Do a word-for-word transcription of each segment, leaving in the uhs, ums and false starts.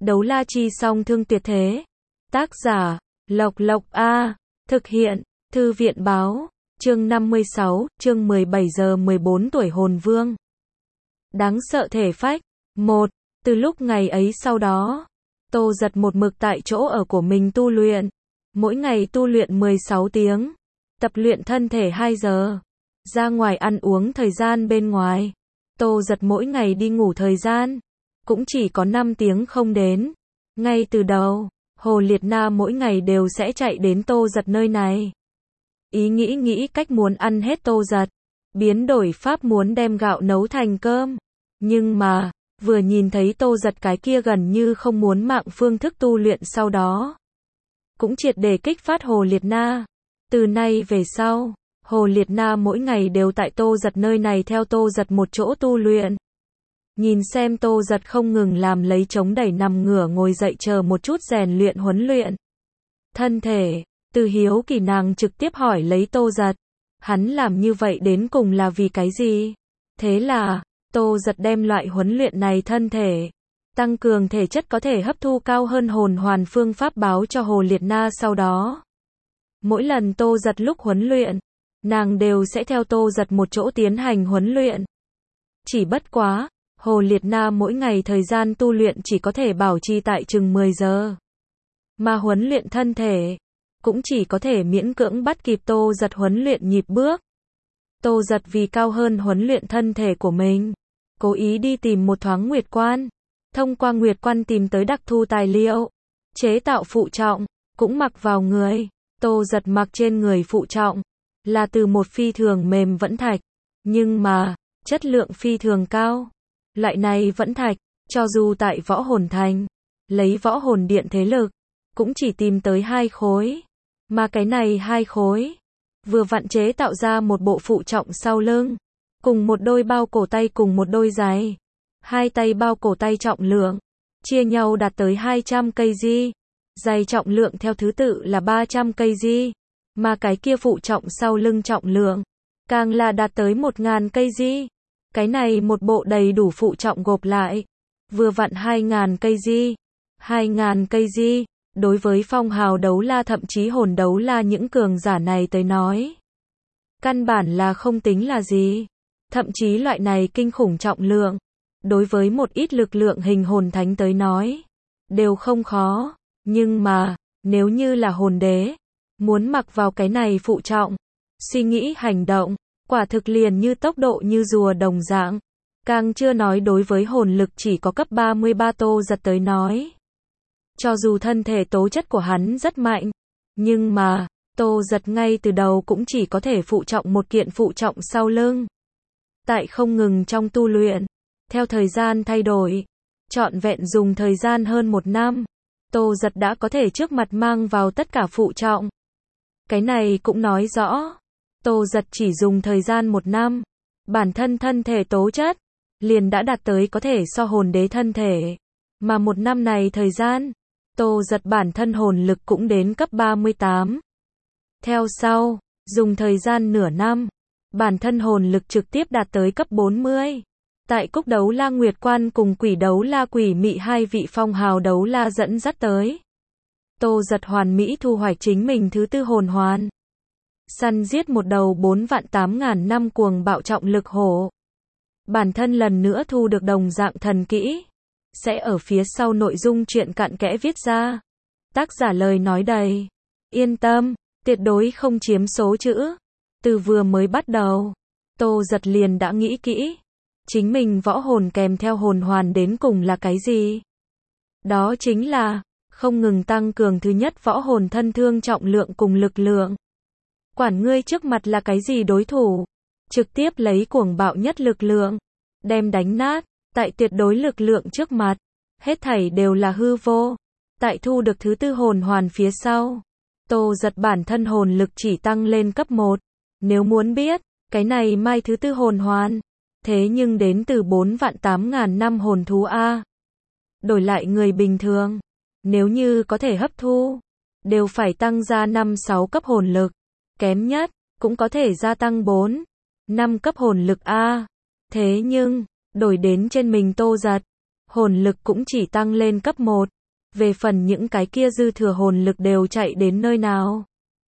Đấu la chi song thương tuyệt thế. Tác giả, Lộc Lộc A. Thực hiện, Thư viện báo. Chương năm mươi sáu, chương mười bảy giờ mười bốn tuổi hồn vương. Đáng sợ thể phách. một. Từ lúc ngày ấy sau đó, Tô Giật một mực tại chỗ ở của mình tu luyện. Mỗi ngày tu luyện mười sáu tiếng. Tập luyện thân thể hai giờ. Ra ngoài ăn uống thời gian bên ngoài. Tô Giật mỗi ngày đi ngủ thời gian cũng chỉ có năm tiếng không đến. Ngay từ đầu, Hồ Liệt Na mỗi ngày đều sẽ chạy đến Tô Giật nơi này. Ý nghĩ nghĩ cách muốn ăn hết Tô Giật. Biến đổi pháp muốn đem gạo nấu thành cơm. Nhưng mà, vừa nhìn thấy Tô Giật cái kia gần như không muốn mạng phương thức tu luyện sau đó. Cũng triệt để kích phát Hồ Liệt Na. Từ nay về sau, Hồ Liệt Na mỗi ngày đều tại Tô Giật nơi này theo Tô Giật một chỗ tu luyện. Nhìn xem Tô Giật không ngừng làm lấy chống đẩy nằm ngửa ngồi dậy chờ một chút rèn luyện huấn luyện thân thể, từ hiếu kỳ nàng trực tiếp hỏi lấy Tô Giật. Hắn làm như vậy đến cùng là vì cái gì? Thế là, Tô Giật đem loại huấn luyện này thân thể, tăng cường thể chất có thể hấp thu cao hơn hồn hoàn phương pháp báo cho Hồ Liệt Na sau đó. Mỗi lần Tô Giật lúc huấn luyện, nàng đều sẽ theo Tô Giật một chỗ tiến hành huấn luyện. Chỉ bất quá, Hồ Liệt Na mỗi ngày thời gian tu luyện chỉ có thể bảo trì tại chừng mười giờ. Mà huấn luyện thân thể, cũng chỉ có thể miễn cưỡng bắt kịp Tô Giật huấn luyện nhịp bước. Tô Giật vì cao hơn huấn luyện thân thể của mình, cố ý đi tìm một thoáng nguyệt quan. Thông qua nguyệt quan tìm tới đặc thu tài liệu, chế tạo phụ trọng, cũng mặc vào người. Tô Giật mặc trên người phụ trọng, là từ một phi thường mềm vẫn thạch. Nhưng mà, chất lượng phi thường cao. Loại này vẫn thạch, cho dù tại võ hồn thành, lấy võ hồn điện thế lực, cũng chỉ tìm tới hai khối. Mà cái này hai khối, vừa vặn chế tạo ra một bộ phụ trọng sau lưng, cùng một đôi bao cổ tay cùng một đôi giày. Hai tay bao cổ tay trọng lượng, chia nhau đạt tới hai trăm cây gi. Giày trọng lượng theo thứ tự là ba trăm cây gi. Mà cái kia phụ trọng sau lưng trọng lượng, càng là đạt tới một nghìn cây gi. Cái này một bộ đầy đủ phụ trọng gộp lại, vừa vặn hai nghìn cây gi. hai nghìn cây gi, đối với phong hào đấu la thậm chí hồn đấu la những cường giả này tới nói, căn bản là không tính là gì. Thậm chí loại này kinh khủng trọng lượng, đối với một ít lực lượng hình hồn thánh tới nói, đều không khó. Nhưng mà, nếu như là hồn đế, muốn mặc vào cái này phụ trọng, suy nghĩ hành động, quả thực liền như tốc độ như rùa đồng dạng. Càng chưa nói đối với hồn lực chỉ có cấp ba mươi ba Tô Giật tới nói. Cho dù thân thể tố chất của hắn rất mạnh, nhưng mà, Tô Giật ngay từ đầu cũng chỉ có thể phụ trọng một kiện phụ trọng sau lưng. Tại không ngừng trong tu luyện, theo thời gian thay đổi, trọn vẹn dùng thời gian hơn một năm, Tô Giật đã có thể trước mặt mang vào tất cả phụ trọng. Cái này cũng nói rõ, Tô Giật chỉ dùng thời gian một năm, bản thân thân thể tố chất, liền đã đạt tới có thể so hồn đế thân thể. Mà một năm này thời gian, Tô Giật bản thân hồn lực cũng đến cấp ba mươi tám. Theo sau, dùng thời gian nửa năm, bản thân hồn lực trực tiếp đạt tới cấp bốn mươi. Tại Cúc Đấu La Nguyệt Quan cùng Quỷ Đấu La Quỷ Mị hai vị phong hào đấu la dẫn dắt tới, Tô Giật hoàn mỹ thu hoạch chính mình thứ tư hồn hoàn. Săn giết một đầu bốn vạn tám ngàn năm cuồng bạo trọng lực hổ. Bản thân lần nữa thu được đồng dạng thần kỹ. Sẽ ở phía sau nội dung truyện cặn kẽ viết ra. Tác giả lời nói đầy. Yên tâm, tuyệt đối không chiếm số chữ. Từ vừa mới bắt đầu, Tô Giật liền đã nghĩ kỹ. Chính mình võ hồn kèm theo hồn hoàn đến cùng là cái gì? Đó chính là, không ngừng tăng cường thứ nhất võ hồn thân thương trọng lượng cùng lực lượng. Quản ngươi trước mặt là cái gì đối thủ, trực tiếp lấy cuồng bạo nhất lực lượng, đem đánh nát. Tại tuyệt đối lực lượng trước mặt, hết thảy đều là hư vô. Tại thu được thứ tư hồn hoàn phía sau, Tô Giật bản thân hồn lực chỉ tăng lên cấp một. Nếu muốn biết, cái này mai thứ tư hồn hoàn, thế nhưng đến từ bốn vạn tám ngàn năm hồn thú A. Đổi lại người bình thường, nếu như có thể hấp thu, đều phải tăng ra năm sáu cấp hồn lực. Kém nhất, cũng có thể gia tăng bốn, năm cấp hồn lực A. Thế nhưng, đổi đến trên mình Tô Giật, hồn lực cũng chỉ tăng lên cấp một. Về phần những cái kia dư thừa hồn lực đều chạy đến nơi nào?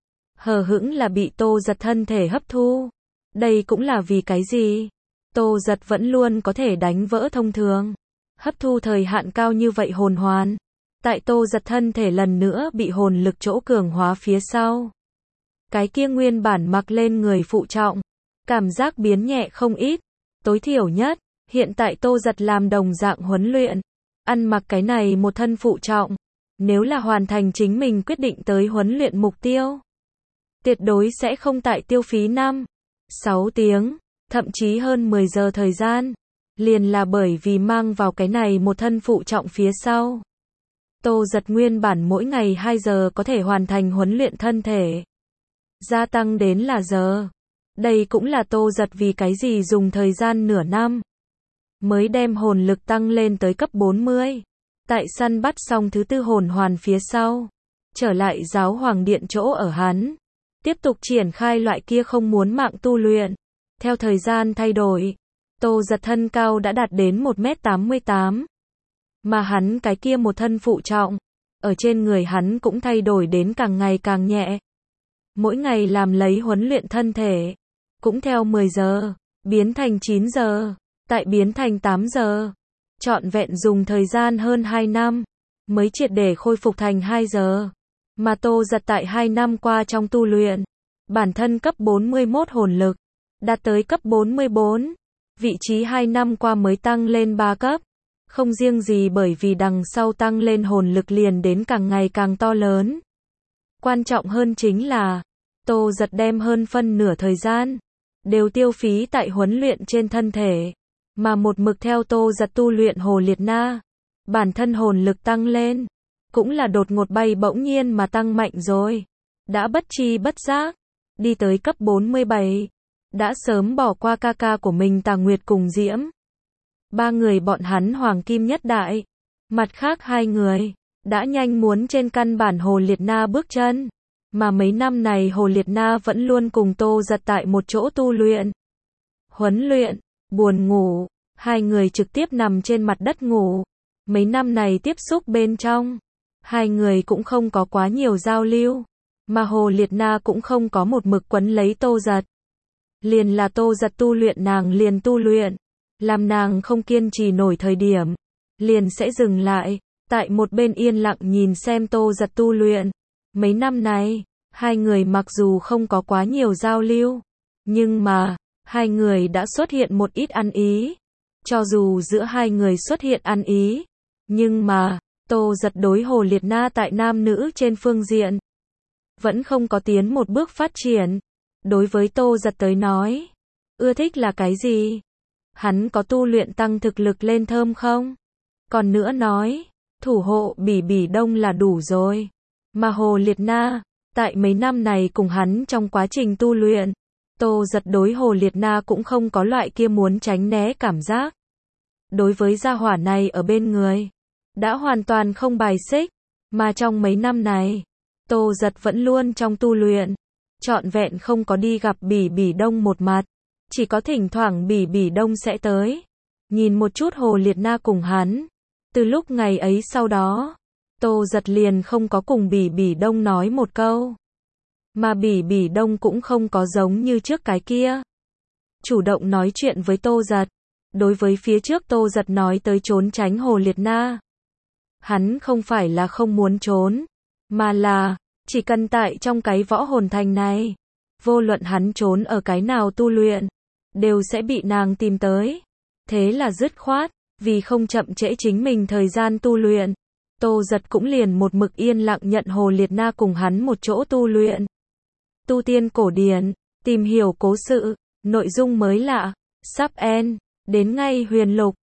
Hờ hững là bị Tô Giật thân thể hấp thu. Đây cũng là vì cái gì? Tô Giật vẫn luôn có thể đánh vỡ thông thường. Hấp thu thời hạn cao như vậy hồn hoàn. Tại Tô Giật thân thể lần nữa bị hồn lực chỗ cường hóa phía sau. Cái kia nguyên bản mặc lên người phụ trọng. Cảm giác biến nhẹ không ít. Tối thiểu nhất, hiện tại Tô Giật làm đồng dạng huấn luyện. Ăn mặc cái này một thân phụ trọng. Nếu là hoàn thành chính mình quyết định tới huấn luyện mục tiêu. Tuyệt đối sẽ không tại tiêu phí năm, sáu tiếng, thậm chí hơn mười giờ thời gian. Liền là bởi vì mang vào cái này một thân phụ trọng phía sau. Tô Giật nguyên bản mỗi ngày hai giờ có thể hoàn thành huấn luyện thân thể. Gia tăng đến là giờ. Đây cũng là Tô Giật vì cái gì dùng thời gian nửa năm. Mới đem hồn lực tăng lên tới cấp bốn mươi. Tại săn bắt xong thứ tư hồn hoàn phía sau. Trở lại giáo hoàng điện chỗ ở hắn. Tiếp tục triển khai loại kia không muốn mạng tu luyện. Theo thời gian thay đổi. Tô Giật thân cao đã đạt đến một mét tám mươi tám. Mà hắn cái kia một thân phụ trọng. Ở trên người hắn cũng thay đổi đến càng ngày càng nhẹ. Mỗi ngày làm lấy huấn luyện thân thể. Cũng theo mười giờ. Biến thành chín giờ. Tại biến thành tám giờ. Trọn vẹn dùng thời gian hơn hai năm. Mới triệt để khôi phục thành hai giờ. Mà Tô Giật tại hai năm qua trong tu luyện. Bản thân cấp bốn mươi mốt hồn lực. Đạt tới cấp bốn mươi bốn. Vị trí hai năm qua mới tăng lên ba cấp. Không riêng gì bởi vì đằng sau tăng lên hồn lực liền đến càng ngày càng to lớn. Quan trọng hơn chính là, Tô Giật đem hơn phân nửa thời gian, đều tiêu phí tại huấn luyện trên thân thể. Mà một mực theo Tô Giật tu luyện Hồ Liệt Na. Bản thân hồn lực tăng lên. Cũng là đột ngột bay bỗng nhiên mà tăng mạnh rồi. Đã bất tri bất giác. Đi tới cấp bốn mươi bảy. Đã sớm bỏ qua ca ca của mình Tà Nguyệt cùng Diễm. Ba người bọn hắn hoàng kim nhất đại. Mặt khác hai người. Đã nhanh muốn trên căn bản Hồ Liệt Na bước chân. Mà mấy năm này Hồ Liệt Na vẫn luôn cùng Tô Giật tại một chỗ tu luyện. Huấn luyện. Buồn ngủ. Hai người trực tiếp nằm trên mặt đất ngủ. Mấy năm này tiếp xúc bên trong. Hai người cũng không có quá nhiều giao lưu. Mà Hồ Liệt Na cũng không có một mực quấn lấy Tô Giật. Liền là Tô Giật tu luyện nàng liền tu luyện. Làm nàng không kiên trì nổi thời điểm. Liền sẽ dừng lại. Tại một bên yên lặng nhìn xem Tô Giật tu luyện. Mấy năm này, hai người mặc dù không có quá nhiều giao lưu. Nhưng mà, hai người đã xuất hiện một ít ăn ý. Cho dù giữa hai người xuất hiện ăn ý. Nhưng mà, Tô Giật đối Hồ Liệt Na tại nam nữ trên phương diện. Vẫn không có tiến một bước phát triển. Đối với Tô Giật tới nói. Ưa thích là cái gì? Hắn có tu luyện tăng thực lực lên thơm không? Còn nữa nói. Thủ hộ Bỉ Bỉ Đông là đủ rồi. Mà Hồ Liệt Na. Tại mấy năm này cùng hắn trong quá trình tu luyện. Tô Giật đối Hồ Liệt Na cũng không có loại kia muốn tránh né cảm giác. Đối với gia hỏa này ở bên người. Đã hoàn toàn không bài xích. Mà trong mấy năm này. Tô Giật vẫn luôn trong tu luyện. Trọn vẹn không có đi gặp Bỉ Bỉ Đông một mặt. Chỉ có thỉnh thoảng Bỉ Bỉ Đông sẽ tới. Nhìn một chút Hồ Liệt Na cùng hắn. Từ lúc ngày ấy sau đó. Tô Giật liền không có cùng Bỉ Bỉ Đông nói một câu. Mà Bỉ Bỉ Đông cũng không có giống như trước cái kia. Chủ động nói chuyện với Tô Giật. Đối với phía trước Tô Giật nói tới trốn tránh Hồ Liệt Na. Hắn không phải là không muốn trốn. Mà là, chỉ cần tại trong cái võ hồn thành này. Vô luận hắn trốn ở cái nào tu luyện. Đều sẽ bị nàng tìm tới. Thế là dứt khoát. Vì không chậm trễ chính mình thời gian tu luyện. Tô Giật cũng liền một mực yên lặng nhận Hồ Liệt Na cùng hắn một chỗ tu luyện. Tu tiên cổ điển, tìm hiểu cố sự, nội dung mới lạ, sắp end, đến ngay huyền lục.